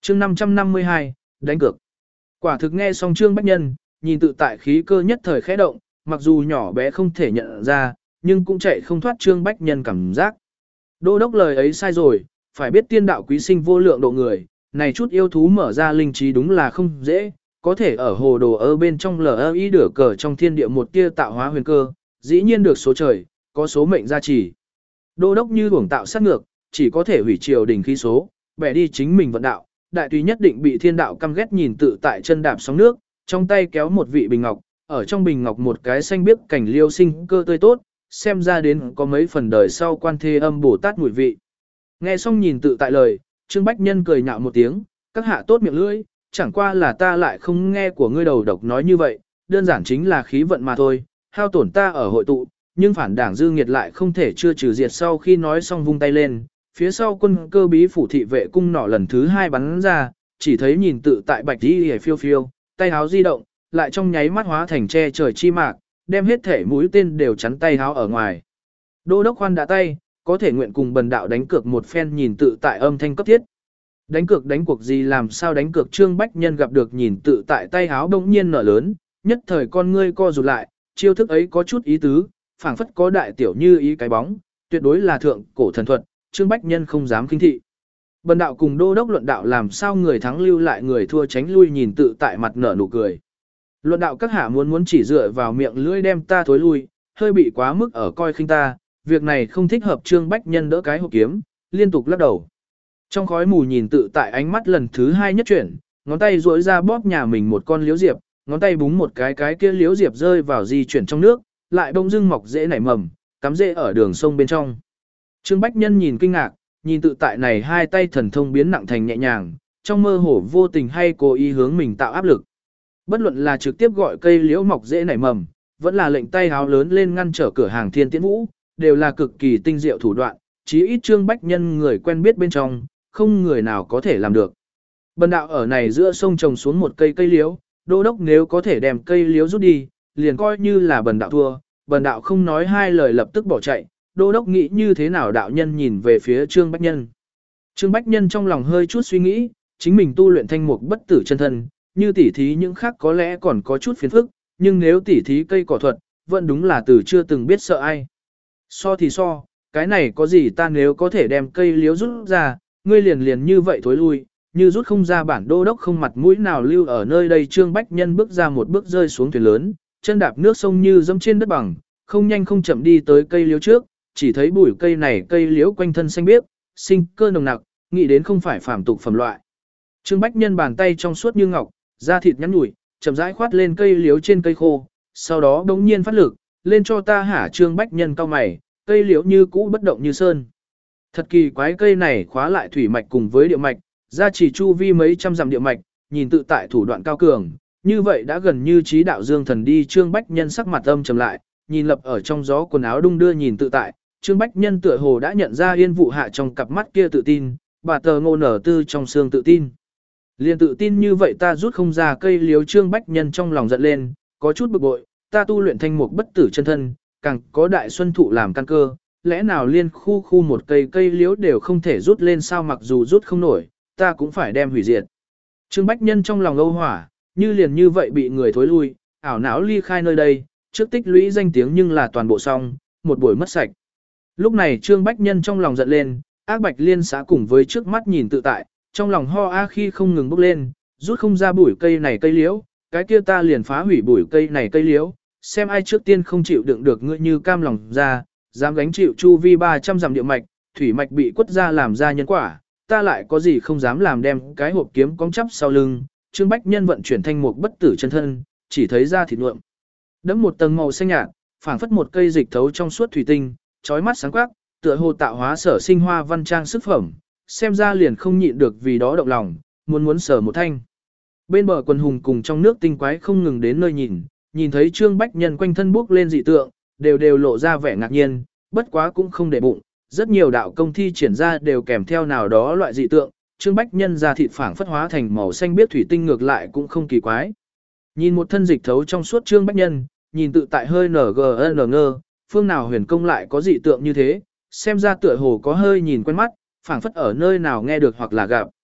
chương 552, đánh cược. Quả thực nghe xong Trương Bách Nhân, nhìn tự tại khí cơ nhất thời khẽ động, mặc dù nhỏ bé không thể nhận ra, nhưng cũng chạy không thoát Trương Bách Nhân cảm giác. Đô đốc lời ấy sai rồi, phải biết tiên đạo quý sinh vô lượng độ người, này chút yêu thú mở ra linh trí đúng là không dễ, có thể ở hồ đồ ở bên trong LI đửa cờ trong thiên địa một tia tạo hóa huyền cơ, dĩ nhiên được số trời, có số mệnh gia trì. Đô đốc như hưởng tạo sát ngược, chỉ có thể hủy triều đình khí số, bẻ đi chính mình vận đạo, đại tùy nhất định bị thiên đạo căm ghét nhìn tự tại chân đạp sóng nước, trong tay kéo một vị bình ngọc, ở trong bình ngọc một cái xanh biếc cảnh liêu sinh cơ tươi tốt, xem ra đến có mấy phần đời sau quan thê âm Bồ Tát mùi vị. Nghe xong nhìn tự tại lời, Trương Bách Nhân cười nhạo một tiếng, các hạ tốt miệng lưỡi, chẳng qua là ta lại không nghe của ngươi đầu độc nói như vậy, đơn giản chính là khí vận mà thôi, hao tổn ta ở hội tụ, nhưng phản đảng dư nghiệt lại không thể chưa trừ diệt. Sau khi nói xong vung tay lên, phía sau quân cơ bí phủ thị vệ cung nỏ lần thứ 2 bắn ra, chỉ thấy nhìn tự tại bạch đi phiêu phiêu, tay háo di động, lại trong nháy mắt hóa thành che trời chi mạc, đem hết thể mũi tên đều chắn tay háo ở ngoài. Đô đốc khoan đã tay, có thể nguyện cùng bần đạo đánh cược một phen. Nhìn tự tại âm thanh cấp thiết. Đánh cược đánh cuộc gì, làm sao đánh cược? Trương Bách Nhân gặp được nhìn tự tại tay háo bỗng nhiên nở lớn, nhất thời con ngươi co rụt lại, chiêu thức ấy có chút ý tứ, phảng phất có đại tiểu như ý cái bóng, tuyệt đối là thượng cổ thần thuật, Trương Bách Nhân không dám khinh thị. Bần đạo cùng đô đốc luận đạo, làm sao người thắng lưu lại người thua tránh lui? Nhìn tự tại mặt nở nụ cười. Luận đạo các hạ muốn chỉ dựa vào miệng lưỡi đem ta thối lui, hơi bị quá mức ở coi khinh ta, việc này không thích hợp. Trương Bách Nhân đỡ cái hộp kiếm, liên tục lắc đầu. Trong khói mù nhìn tự tại ánh mắt lần thứ 2 nhất chuyển, ngón tay duỗi ra bóp nhà mình một con liễu diệp, ngón tay búng một cái kia liễu diệp rơi vào di chuyển trong nước, lại bỗng dưng mọc rễ nảy mầm, cắm rễ ở đường sông bên trong. Trương Bách Nhân nhìn kinh ngạc, nhìn tự tại này hai tay thần thông biến nặng thành nhẹ nhàng, trong mơ hồ vô tình hay cố ý hướng mình tạo áp lực. Bất luận là trực tiếp gọi cây liễu mọc rễ nảy mầm, vẫn là lệnh tay háo lớn lên ngăn trở cửa hàng Thiên Tiễn Vũ, đều là cực kỳ tinh diệu thủ đoạn, chí ít Trương Bách Nhân người quen biết bên trong, không người nào có thể làm được. Bần đạo ở này giữa sông trồng xuống một cây liễu, đô đốc nếu có thể đem cây liễu rút đi, liền coi như là bần đạo thua. Bần đạo không nói hai lời lập tức bỏ chạy. Đô đốc nghĩ như thế nào? Đạo nhân nhìn về phía Trương Bách Nhân. Trương Bách Nhân trong lòng hơi chút suy nghĩ, chính mình tu luyện thanh mục bất tử chân thân, như tỉ thí những khác có lẽ còn có chút phiền phức, nhưng nếu tỉ thí cây cỏ thuật, vẫn đúng là từ chưa từng biết sợ ai. So thì so, cái này có gì? Ta nếu có thể đem cây liễu rút ra, ngươi liền như vậy thối lui, như rút không ra bản đô đốc không mặt mũi nào lưu ở nơi đây. Trương Bách Nhân bước ra một bước rơi xuống thuyền lớn, chân đạp nước sông như dẫm trên đất bằng, không nhanh không chậm đi tới cây liễu trước, chỉ thấy bụi cây này cây liễu quanh thân xanh biếc, sinh cơ nồng nặc, nghĩ đến không phải phàm tục phẩm loại. Trương Bách Nhân bàn tay trong suốt như ngọc, da thịt nhắn nhủi, chậm rãi khoát lên cây liễu trên cây khô, sau đó đống nhiên phát lực, lên cho ta hả? Trương Bách Nhân cau mày, cây liễu như cũ bất động như sơn. Thật kỳ quái, cây này khóa lại thủy mạch cùng với địa mạch, gia trì chu vi mấy trăm dặm địa mạch, nhìn tự tại thủ đoạn cao cường, như vậy đã gần như trí đạo dương thần đi. Trương Bách Nhân sắc mặt âm trầm lại, nhìn lập ở trong gió quần áo đung đưa nhìn tự tại, Trương Bách Nhân tựa hồ đã nhận ra Yên Vụ Hạ trong cặp mắt kia tự tin, bà tờ Ngô Nở Tư trong xương tự tin. Liền tự tin như vậy ta rút không ra cây liễu? Trương Bách Nhân trong lòng giận lên, có chút bực bội, ta tu luyện thanh mục bất tử chân thân, càng có đại xuân thụ làm căn cơ, lẽ nào liên khu một cây liễu đều không thể rút lên sao? Mặc dù rút không nổi, ta cũng phải đem hủy diệt. Trương Bách Nhân trong lòng âu hỏa, như liền như vậy bị người thối lui, ảo não ly khai nơi đây, trước tích lũy danh tiếng nhưng là toàn bộ xong, một buổi mất sạch. Lúc này Trương Bách Nhân trong lòng giận lên, ác bạch liên xã cùng với trước mắt nhìn tự tại, trong lòng ho a khi không ngừng bốc lên, rút không ra bụi cây này cây liễu, cái kia ta liền phá hủy bụi cây này cây liễu, xem ai trước tiên không chịu đựng được ngươi như cam lòng ra, dám gánh chịu chu vi 300 dặm địa mạch, thủy mạch bị quất ra làm ra nhân quả, ta lại có gì không dám làm? Đem cái hộp kiếm cong chắp sau lưng, Trương Bách Nhân vận chuyển thanh mục bất tử chân thân, chỉ thấy ra thịt nhuộm đẫm một tầng màu xanh nhạt, phảng phất một cây dịch thấu trong suốt thủy tinh, chói mắt sáng quắc, tựa hồ tạo hóa sở sinh hoa văn trang sức phẩm, xem ra liền không nhịn được vì đó động lòng, muốn sở một thanh. Bên bờ quần hùng cùng trong nước tinh quái không ngừng đến nơi nhìn thấy Trương Bách Nhân quanh thân bước lên dị tượng, đều lộ ra vẻ ngạc nhiên, bất quá cũng không để bụng, rất nhiều đạo công thi triển ra đều kèm theo nào đó loại dị tượng, Trương Bách Nhân ra thịt phảng phất hóa thành màu xanh biếc thủy tinh ngược lại cũng không kỳ quái. Nhìn một thân dịch thấu trong suốt Trương Bách Nhân, nhìn tự tại hơi ngơ, phương nào huyền công lại có dị tượng như thế, xem ra tựa hồ có hơi nhìn quen mắt, phảng phất ở nơi nào nghe được hoặc là gặp.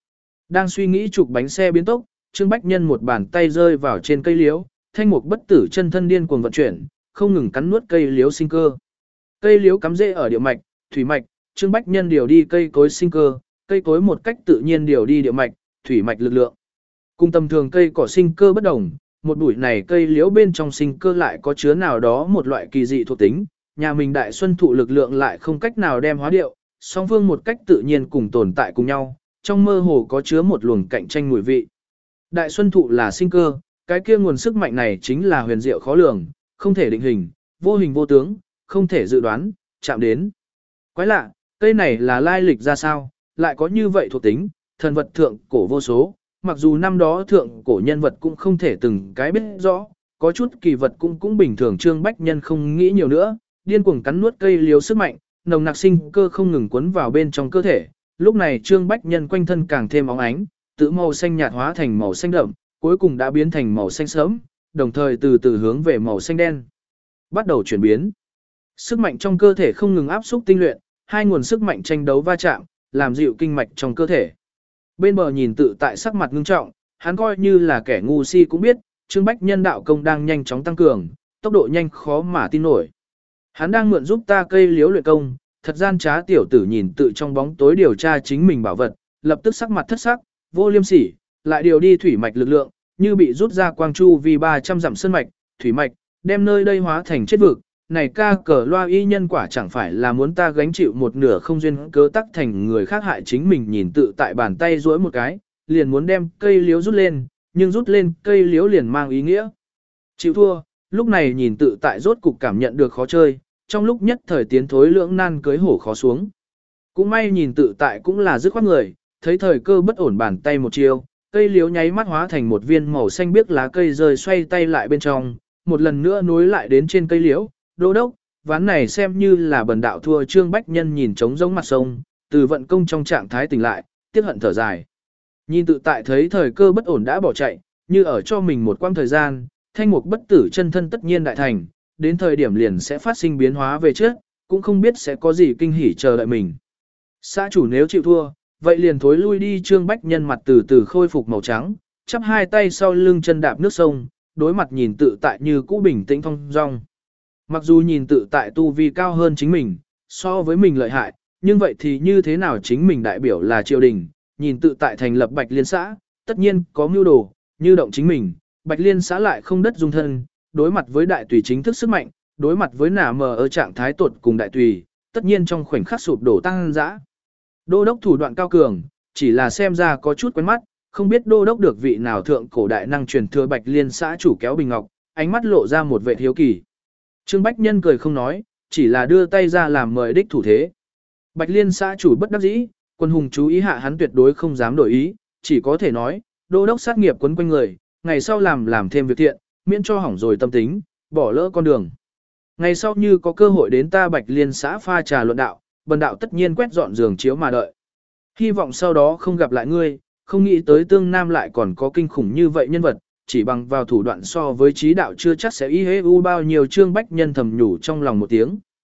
Đang suy nghĩ chụp bánh xe biến tốc, Trương Bách Nhân một bàn tay rơi vào trên cây liễu, thanh mục bất tử chân thân điên cuồng vận chuyển, không ngừng cắn nuốt cây liễu sinh cơ. Cây liễu cắm rễ ở địa mạch, thủy mạch, Trương Bách Nhân điều đi cây cối sinh cơ, cây cối một cách tự nhiên điều đi địa mạch, thủy mạch lực lượng. Cùng tầm thường cây cỏ sinh cơ bất đồng, một bụi này cây liễu bên trong sinh cơ lại có chứa nào đó một loại kỳ dị thuộc tính, nhà mình đại xuân thụ lực lượng lại không cách nào đem hóa điệu, song phương một cách tự nhiên cùng tồn tại cùng nhau, trong mơ hồ có chứa một luồng cạnh tranh mùi vị. Đại xuân thụ là sinh cơ, cái kia nguồn sức mạnh này chính là huyền diệu khó lường, không thể định hình, vô hình vô tướng, không thể dự đoán, chạm đến. Quái lạ, cây này là lai lịch ra sao, lại có như vậy thuộc tính, thần vật thượng cổ vô số, mặc dù năm đó thượng cổ nhân vật cũng không thể từng cái biết rõ, có chút kỳ vật cũng bình thường. Trương Bách Nhân không nghĩ nhiều nữa, điên cuồng cắn nuốt cây liễu sức mạnh, nồng nặc sinh cơ không ngừng cuốn vào bên trong cơ thể. Lúc này Trương Bách Nhân quanh thân càng thêm óng ánh, từ màu xanh nhạt hóa thành màu xanh đậm, cuối cùng đã biến thành màu xanh sớm, đồng thời từ từ hướng về màu xanh đen. Bắt đầu chuyển biến. Sức mạnh trong cơ thể không ngừng áp xúc tinh luyện, hai nguồn sức mạnh tranh đấu va chạm, làm dịu kinh mạch trong cơ thể. Bên bờ nhìn tự tại sắc mặt ngưng trọng, hắn coi như là kẻ ngu si cũng biết, Trương Bách Nhân đạo công đang nhanh chóng tăng cường, tốc độ nhanh khó mà tin nổi. Hắn đang mượn giúp ta cây liễu luyện công, thật gian trá tiểu tử nhìn tự trong bóng tối điều tra chính mình bảo vật, lập tức sắc mặt thất sắc, vô liêm sỉ, lại điều đi thủy mạch lực lượng, như bị rút ra quang chu vì 300 dặm sơn mạch, thủy mạch, đem nơi đây hóa thành chết vực. Này ca cờ loa y nhân quả chẳng phải là muốn ta gánh chịu một nửa không duyên cớ tắc thành người khác hại chính mình. Nhìn tự tại bàn tay duỗi một cái, liền muốn đem cây liễu rút lên, nhưng rút lên cây liễu liền mang ý nghĩa chịu thua. Lúc này nhìn tự tại rốt cục cảm nhận được khó chơi, trong lúc nhất thời tiến thối lưỡng nan cưới hổ khó xuống. Cũng may nhìn tự tại cũng là dứt khoát người, thấy thời cơ bất ổn bàn tay một chiêu, cây liễu nháy mắt hóa thành một viên màu xanh biếc lá cây rơi xoay tay lại bên trong, một lần nữa nối lại đến trên cây liễu. Đô đốc, ván này xem như là bần đạo thua. Trương Bách Nhân nhìn trống rỗng mặt sông, từ vận công trong trạng thái tỉnh lại, tiếc hận thở dài. Nhìn tự tại thấy thời cơ bất ổn đã bỏ chạy, như ở cho mình một quãng thời gian, thanh mục bất tử chân thân tất nhiên đại thành, đến thời điểm liền sẽ phát sinh biến hóa về trước, cũng không biết sẽ có gì kinh hỉ chờ đợi mình. Xã chủ nếu chịu thua, vậy liền thối lui đi. Trương Bách Nhân mặt từ từ khôi phục màu trắng, chắp hai tay sau lưng chân đạp nước sông, đối mặt nhìn tự tại như cũ bình tĩnh thong dong. Mặc dù nhìn tự tại tu vi cao hơn chính mình, so với mình lợi hại, nhưng vậy thì như thế nào, chính mình đại biểu là triều đình, nhìn tự tại thành lập Bạch Liên xã, tất nhiên có mưu đồ, như động chính mình, Bạch Liên xã lại không đất dung thân, đối mặt với đại tùy chính thức sức mạnh, đối mặt với nả mờ ở trạng thái tột cùng đại tùy, tất nhiên trong khoảnh khắc sụp đổ tăng dã. Đô đốc thủ đoạn cao cường, chỉ là xem ra có chút quen mắt, không biết đô đốc được vị nào thượng cổ đại năng truyền thừa Bạch Liên xã chủ kéo bình ngọc, ánh mắt lộ ra một vẻ hiếu kỳ. Trương Bách Nhân cười không nói, chỉ là đưa tay ra làm mời đích thủ thế. Bạch Liên xã chủ bất đắc dĩ, quân hùng chú ý hạ hắn tuyệt đối không dám đổi ý, chỉ có thể nói, đô đốc sát nghiệp quấn quanh người, ngày sau làm thêm việc thiện, miễn cho hỏng rồi tâm tính, bỏ lỡ con đường. Ngày sau như có cơ hội đến ta Bạch Liên xã pha trà luận đạo, bần đạo tất nhiên quét dọn giường chiếu mà đợi. Hy vọng sau đó không gặp lại ngươi, không nghĩ tới tương nam lại còn có kinh khủng như vậy nhân vật, chỉ bằng vào thủ đoạn so với trí đạo chưa chắc sẽ y hê u bao nhiêu. Trương Bách Nhân thầm nhủ trong lòng một tiếng.